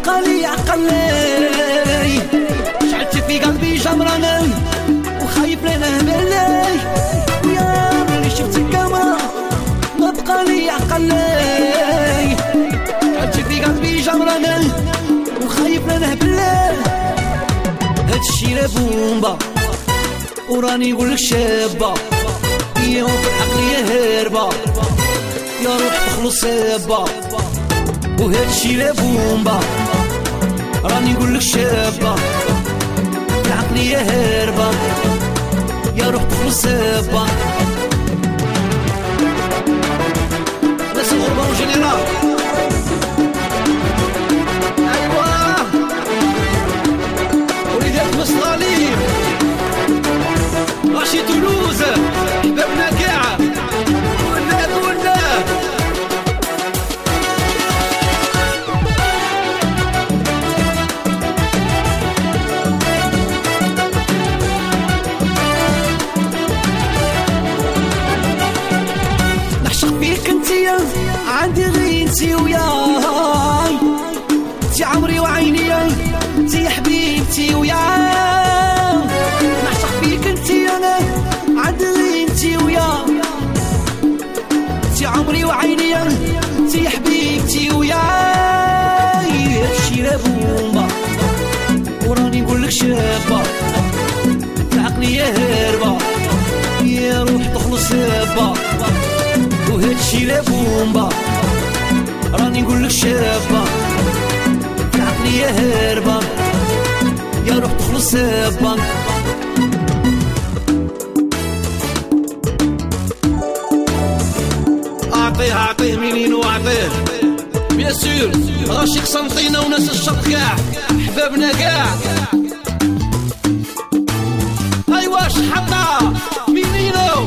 بقى لي عقلي شعلت في قلبي جمراني وخايف لنهملي ويا اللي شفتك ما بقى لي عقلي شعلت في قلبي جمراني وخايف لنهملي هادشي لا بومبا وراني نقولك شابة يا في العقل يا هربة يا روح تخلص سابة وهادشي لا بومبا راني نقولك شابة في العقل يا هربة يا روح تخلص سابة ناس الغربة وجنرال أيوا وليدات مصغالين ماشي تولوز حبابنا كاع قولنا نعشق فيك انتيا عندي غير انتي وياي انتي عمري وعيني انتي يا حبيبتي وياي نعشق فيك انتي انا عندي غير انتي وياي انتي عمري وعيني انتي يا حبيبتي وياي هادشي لا بومبا وراني نقولك شابة العقل يا هربة يا روح تخلص سابة وهادشي لا بومبا راني نقولك شابة العقل يا هربة يا روح تخلص سابة أعطيه منين وأعطيه بيان سور غاشي قسنطينة وناس الشرق كاع حبابنا كاع أيوا شحطة منينو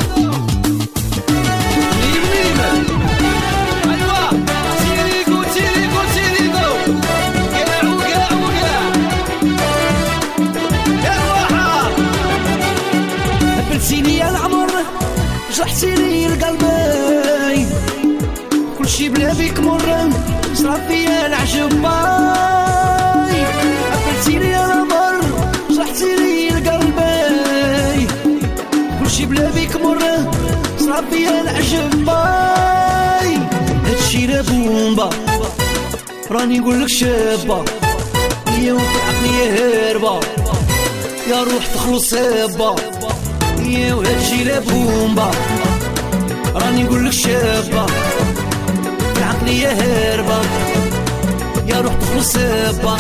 سيني العمر جرحتي لي القلبي كلشي بلا بيك مر صرا فيا العجب باي قفلتي لي العمر جرحتي لي القلبي كلشي بلا بيك مر صرا فيا العجب باي هادشي لا بومبا راني نقولك شابة يا في عقلي يا هربة يا روح تخلص سابة يا وهادشي لا بومبا راني نقولك شابة في عقلي يا هربة يا روح تخلص سابة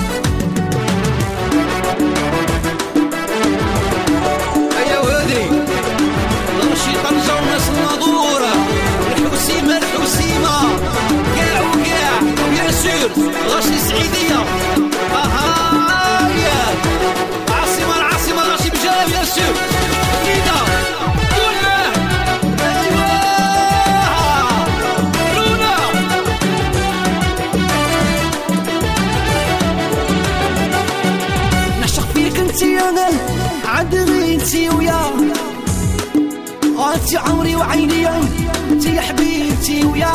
أيا وهادي غاشي طنجة وناس الناظورة الحوسيمة كاع وكاع بيان سور غاشي سعيدية العاصمة غاشي بجاية بيان سور عندي غير انتي ويا انتي عمري وعيني انتي يا حبيبتي ويا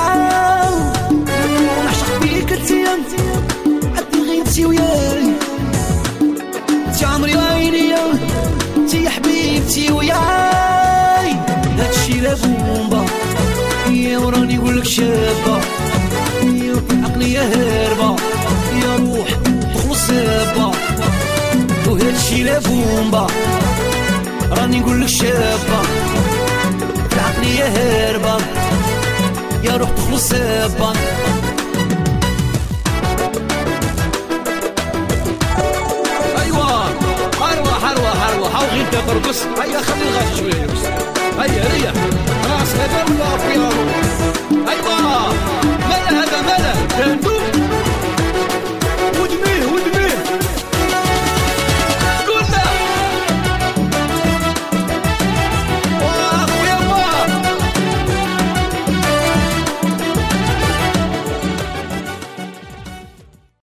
نعشق فيك انتي عندي غير انتي ويا انتي عمري وعيني انتي يا حبيبتي ويا هادشي لا بومبا يا وراني نقولك شابة يا في عقلي يا هربة يا روح تخلص سابة وهادشي لا بومبا راني نقولك شابة العقل يا هربة يا روح تخلص سابة أيوا هروح هاو غير ترقص هيا خلي الغاش شوية يرقص هيا ريح راس هذا ولا بيانو